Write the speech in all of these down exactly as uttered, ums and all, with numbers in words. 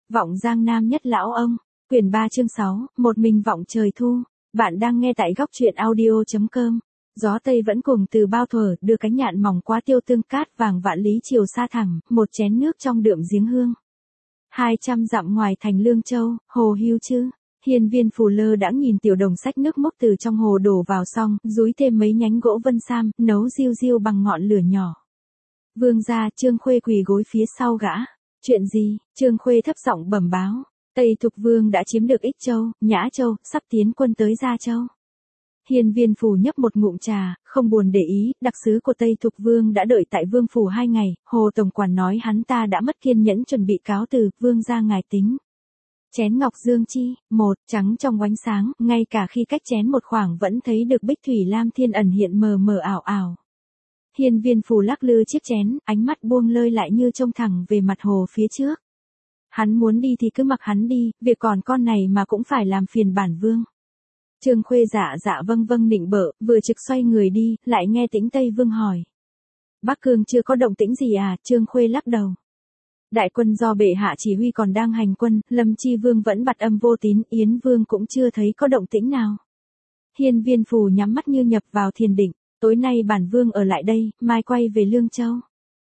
Vọng Giang Nam nhất lão ông, quyển ba chương sáu, một mình vọng trời thu. Bạn đang nghe tại góc truyện audio chấm com. Gió Tây vẫn cùng từ bao thuở, đưa cánh nhạn mỏng qua tiêu tương cát vàng vạn lý chiều xa thẳng, một chén nước trong đượm giếng hương. Hai trăm dặm ngoài thành Lương Châu, hồ Hưu Chư. Hiên Viên Phù lơ đãng nhìn tiểu đồng xách nước mốc từ trong hồ đổ vào xong, dúi thêm mấy nhánh gỗ vân sam, nấu riu riu bằng ngọn lửa nhỏ. Vương gia, Trương Khuê quỳ gối phía sau gã. Chuyện gì? Trương Khuê thấp giọng bẩm báo. Tây Thục Vương đã chiếm được Ích Châu, Nhã Châu, sắp tiến quân tới Gia Châu. Hiên Viên Phù nhấp một ngụm trà, không buồn để ý, đặc sứ của Tây Thục Vương đã đợi tại Vương phủ hai ngày, Hồ tổng quản nói hắn ta đã mất kiên nhẫn chuẩn bị cáo từ, Vương gia ngài tính. Chén ngọc dương chi, một, trắng trong ánh sáng, ngay cả khi cách chén một khoảng vẫn thấy được bích thủy lam thiên ẩn hiện mờ mờ ảo ảo. Hiên Viên Phù lắc lư chiếc chén, ánh mắt buông lơi lại như trông thẳng về mặt hồ phía trước. Hắn muốn đi thì cứ mặc hắn đi, việc còn con này mà cũng phải làm phiền bản vương. Trương Khuê dạ dạ vâng vâng nịnh bợ, vừa trực xoay người đi, lại nghe Tĩnh Tây Vương hỏi. Bắc Cương chưa có động tĩnh gì à? Trương Khuê lắc đầu. Đại quân do bệ hạ chỉ huy còn đang hành quân, Lâm Chi Vương vẫn bặt âm vô tín, Yến Vương cũng chưa thấy có động tĩnh nào. Hiên Viên Phù nhắm mắt như nhập vào thiền định, tối nay bản vương ở lại đây, mai quay về Lương Châu.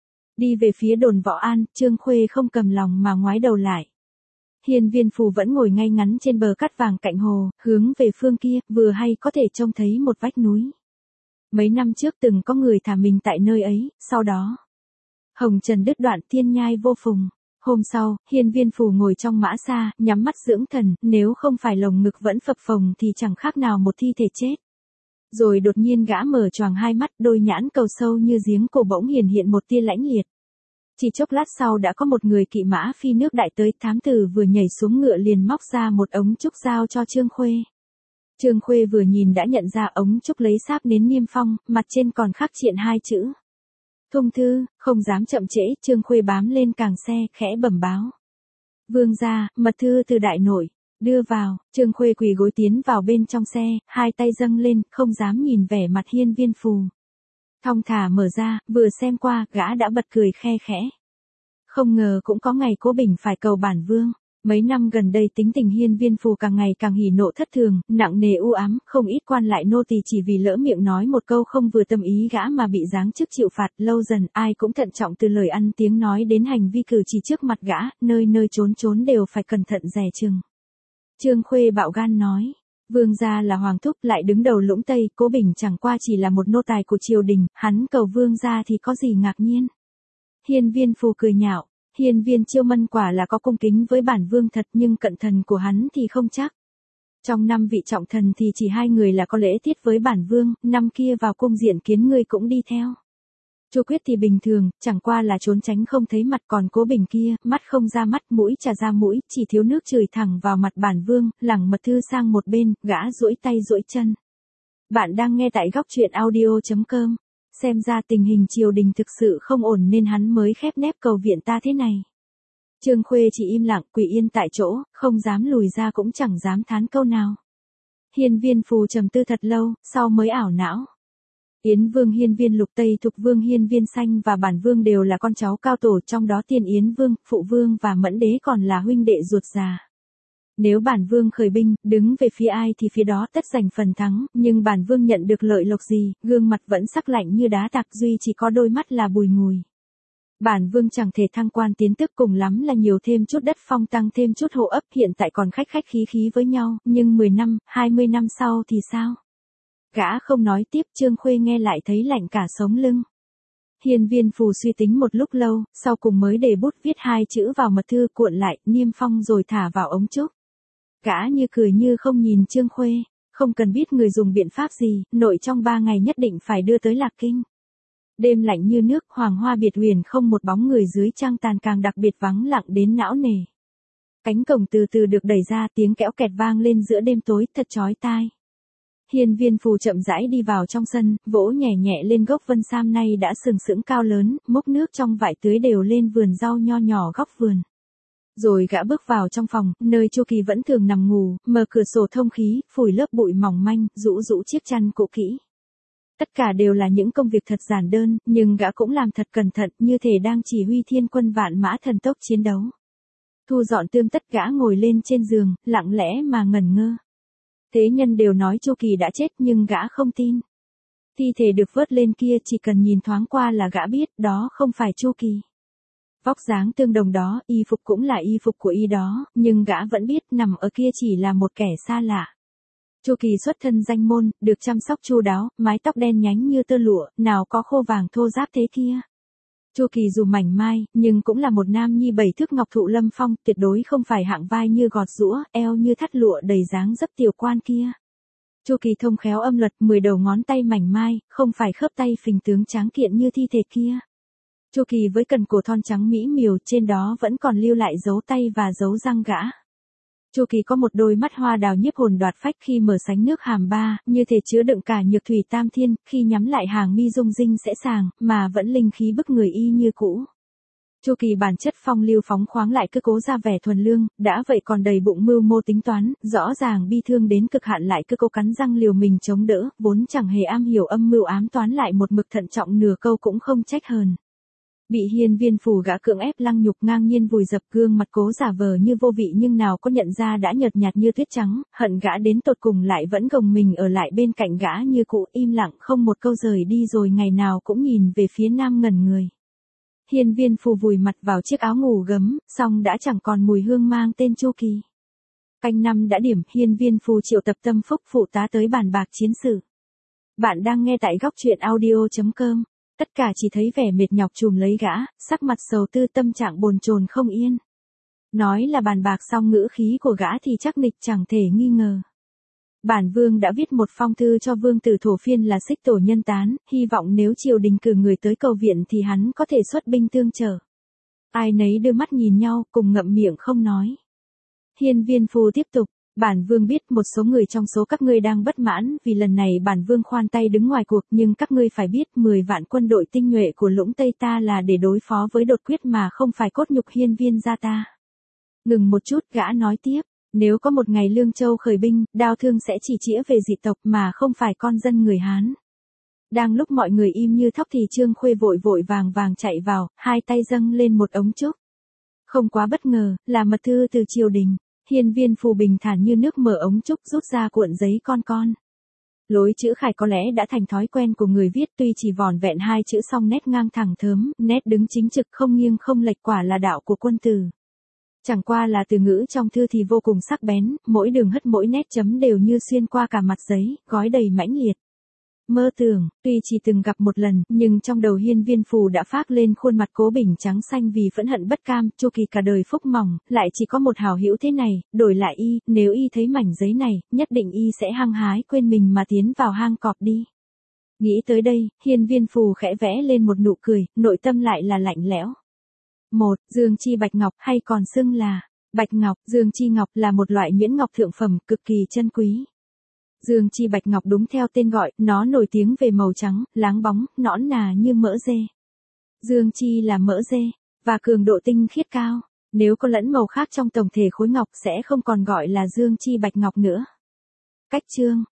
Đi về phía đồn Võ An, Trương Khuê không cầm lòng mà ngoái đầu lại. Hiên Viên Phù vẫn ngồi ngay ngắn trên bờ cát vàng cạnh hồ, hướng về phương kia, vừa hay có thể trông thấy một vách núi. Mấy năm trước từng có người thả mình tại nơi ấy, sau đó hồng trần đứt đoạn, thiên nhai vô phùng. Hôm sau, Hiên Viên Phù ngồi trong mã xa, nhắm mắt dưỡng thần, nếu không phải lồng ngực vẫn phập phồng thì chẳng khác nào một thi thể chết. Rồi đột nhiên gã mở choàng hai mắt, đôi nhãn cầu sâu như giếng cổ bỗng hiển hiện một tia lãnh liệt. Chỉ chốc lát sau đã có một người kỵ mã phi nước đại tới, thám tử vừa nhảy xuống ngựa liền móc ra một ống trúc giao cho Trương Khuê. Trương Khuê vừa nhìn đã nhận ra ống trúc lấy sáp nến niêm phong, mặt trên còn khắc triện hai chữ. Thung thư, không dám chậm trễ, Trương Khuê bám lên càng xe, khẽ bẩm báo. Vương gia, mật thư từ đại nội. Đưa vào, Trương Khuê quỳ gối tiến vào bên trong xe, hai tay dâng lên, không dám nhìn vẻ mặt Hiên Viên Phù. Thong thả mở ra, vừa xem qua, gã đã bật cười khe khẽ. Không ngờ cũng có ngày Cố Bình phải cầu bản vương. Mấy năm gần đây tính tình Hiên Viên Phù càng ngày càng hỉ nộ thất thường, nặng nề u ám, không ít quan lại nô tỳ chỉ vì lỡ miệng nói một câu không vừa tâm ý gã mà bị giáng chức chịu phạt. Lâu dần ai cũng thận trọng từ lời ăn tiếng nói đến hành vi cử chỉ trước mặt gã, nơi nơi trốn trốn đều phải cẩn thận dè chừng. Trương Khuê bạo gan nói. Vương gia là hoàng thúc lại đứng đầu Lũng Tây, Cố Bình chẳng qua chỉ là một nô tài của triều đình, hắn cầu vương gia thì có gì ngạc nhiên. Hiên Viên Phù cười nhạo. Hiên Viên Chiêu Mân quả là có cung kính với bản vương thật, nhưng cận thần của hắn thì không chắc. Trong năm vị trọng thần thì chỉ hai người là có lễ tiết với bản vương, năm kia vào cung diện kiến ngươi cũng đi theo. Chu Quyết thì bình thường, chẳng qua là trốn tránh không thấy mặt, còn Cố Bình kia, mắt không ra mắt, mũi chả ra mũi, chỉ thiếu nước chửi thẳng vào mặt bản vương, lẳng mật thư sang một bên, gã duỗi tay duỗi chân. Bạn đang nghe tại góc truyện audio chấm com. Xem ra tình hình triều đình thực sự không ổn nên hắn mới khép nép cầu viện ta thế này. Trương Khuê chỉ im lặng quỳ yên tại chỗ, không dám lùi ra cũng chẳng dám thán câu nào. Hiên Viên Phù trầm tư thật lâu, sau mới ảo não. Yến Vương Hiên Viên Lục, Tây Thục Vương Hiên Viên Xanh và bản vương đều là con cháu cao tổ, trong đó Tiên Yến Vương, Phụ Vương và Mẫn Đế còn là huynh đệ ruột già. Nếu bản vương khởi binh, đứng về phía ai thì phía đó tất giành phần thắng, nhưng bản vương nhận được lợi lộc gì, gương mặt vẫn sắc lạnh như đá tạc, duy chỉ có đôi mắt là bùi ngùi. Bản vương chẳng thể thăng quan tiến tước, cùng lắm là nhiều thêm chút đất phong, tăng thêm chút hộ ấp, hiện tại còn khách khách khí khí với nhau, nhưng mười năm, hai mươi năm sau thì sao? Gã không nói tiếp, Trương Khuê nghe lại thấy lạnh cả sống lưng. Hiên Viên Phù suy tính một lúc lâu, sau cùng mới để bút viết hai chữ vào mật thư, cuộn lại, niêm phong rồi thả vào ống trúc. Gã như cười như không nhìn Trương Khuê, không cần biết người dùng biện pháp gì, nội trong ba ngày nhất định phải đưa tới Lạc Kinh. Đêm lạnh như nước, hoàng hoa biệt huyền, không một bóng người dưới trăng tàn, càng đặc biệt vắng lặng đến não nề. Cánh cổng từ từ được đẩy ra, tiếng kéo kẹt vang lên giữa đêm tối, thật chói tai. Hiên Viên Phù chậm rãi đi vào trong sân, vỗ nhẹ nhẹ lên gốc vân sam nay đã sừng sững cao lớn, múc nước trong vại tưới đều lên vườn rau nho nhỏ góc vườn. Rồi gã bước vào trong phòng, nơi Chu Kỳ vẫn thường nằm ngủ, mở cửa sổ thông khí, phủi lớp bụi mỏng manh, rũ rũ chiếc chăn cũ kỹ. Tất cả đều là những công việc thật giản đơn, nhưng gã cũng làm thật cẩn thận, như thể đang chỉ huy thiên quân vạn mã thần tốc chiến đấu. Thu dọn tươm tất gã ngồi lên trên giường, lặng lẽ mà ngẩn ngơ. Thế nhân đều nói Chu Kỳ đã chết nhưng gã không tin. Thi thể được vớt lên kia chỉ cần nhìn thoáng qua là gã biết đó không phải Chu Kỳ. Vóc dáng tương đồng đó, y phục cũng là y phục của y đó, nhưng gã vẫn biết nằm ở kia chỉ là một kẻ xa lạ. Chu Kỳ xuất thân danh môn, được chăm sóc chu đáo, mái tóc đen nhánh như tơ lụa, nào có khô vàng thô ráp thế kia. Chu Kỳ dù mảnh mai, nhưng cũng là một nam nhi bảy thước ngọc thụ lâm phong, tuyệt đối không phải hạng vai như gọt giũa, eo như thắt lụa đầy dáng dấp tiểu quan kia. Chu Kỳ thông khéo âm luật, mười đầu ngón tay mảnh mai, không phải khớp tay phình tướng tráng kiện như thi thể kia. Chu Kỳ với cần cổ thon trắng mỹ miều, trên đó vẫn còn lưu lại dấu tay và dấu răng gã. Chu Kỳ có một đôi mắt hoa đào nhiếp hồn đoạt phách khi mở sánh nước hàm ba, như thể chứa đựng cả nhược thủy tam thiên, khi nhắm lại hàng mi dung dinh sẽ sàng, mà vẫn linh khí bức người y như cũ. Chu Kỳ bản chất phong lưu phóng khoáng lại cứ cố ra vẻ thuần lương, đã vậy còn đầy bụng mưu mô tính toán, rõ ràng bi thương đến cực hạn lại cứ cố cắn răng liều mình chống đỡ, vốn chẳng hề am hiểu âm mưu ám toán lại một mực thận trọng nửa câu cũng không trách hờn. Bị hiên viên phù gã cưỡng ép lăng nhục ngang nhiên vùi dập gương mặt cố giả vờ như vô vị nhưng nào có nhận ra đã nhợt nhạt như tuyết trắng, hận gã đến tột cùng lại vẫn gồng mình ở lại bên cạnh gã như cũ im lặng không một câu rời đi rồi ngày nào cũng nhìn về phía nam ngẩn người. Hiên viên phù vùi mặt vào chiếc áo ngủ gấm, xong đã chẳng còn mùi hương mang tên Chu Kỳ. Canh năm đã điểm, hiên viên phù triệu tập Tâm Phúc phụ tá tới bàn bạc chiến sự. Bạn đang nghe tại góc truyện audio chấm com. Tất cả chỉ thấy vẻ mệt nhọc trùm lấy gã, sắc mặt sầu tư tâm trạng bồn chồn không yên. Nói là bàn bạc xong ngữ khí của gã thì chắc nịch chẳng thể nghi ngờ. Bản vương đã viết một phong thư cho vương tử Thổ Phiên là Xích Tổ nhân tán, hy vọng nếu triều đình cử người tới cầu viện thì hắn có thể xuất binh tương trợ. Ai nấy đưa mắt nhìn nhau, cùng ngậm miệng không nói. Hiên viên phù tiếp tục. Bản vương biết một số người trong số các ngươi đang bất mãn vì lần này bản vương khoan tay đứng ngoài cuộc nhưng các ngươi phải biết mười vạn quân đội tinh nhuệ của Lũng Tây ta là để đối phó với đột quyết mà không phải cốt nhục hiên viên gia ta. Ngừng một chút gã nói tiếp, nếu có một ngày Lương Châu khởi binh, đao thương sẽ chỉ chĩa về dị tộc mà không phải con dân người Hán. Đang lúc mọi người im như thóc thì Trương Khuê vội vội vàng vàng chạy vào, hai tay dâng lên một ống trúc. Không quá bất ngờ, là mật thư từ triều đình. Hiên viên phù bình thản như nước mở ống trúc rút ra cuộn giấy con con. Lối chữ khải có lẽ đã thành thói quen của người viết tuy chỉ vỏn vẹn hai chữ song nét ngang thẳng thớm, nét đứng chính trực không nghiêng không lệch quả là đạo của quân tử. Chẳng qua là từ ngữ trong thư thì vô cùng sắc bén, mỗi đường hất mỗi nét chấm đều như xuyên qua cả mặt giấy, gói đầy mãnh liệt. Mơ tưởng, tuy chỉ từng gặp một lần, nhưng trong đầu hiên viên phù đã phác lên khuôn mặt cố bình trắng xanh vì phẫn hận bất cam, Chu Kỳ cả đời phúc mỏng, lại chỉ có một hảo hữu thế này, đổi lại y, nếu y thấy mảnh giấy này, nhất định y sẽ hăng hái quên mình mà tiến vào hang cọp đi. Nghĩ tới đây, hiên viên phù khẽ vẽ lên một nụ cười, nội tâm lại là lạnh lẽo. Một, Dương chi bạch ngọc hay còn xưng là bạch ngọc, Dương chi ngọc là một loại nhuyễn ngọc thượng phẩm cực kỳ chân quý. Dương chi bạch ngọc đúng theo tên gọi, nó nổi tiếng về màu trắng, láng bóng, nõn nà như mỡ dê. Dương chi là mỡ dê, và cường độ tinh khiết cao. Nếu có lẫn màu khác trong tổng thể khối ngọc sẽ không còn gọi là dương chi bạch ngọc nữa. Cách chương,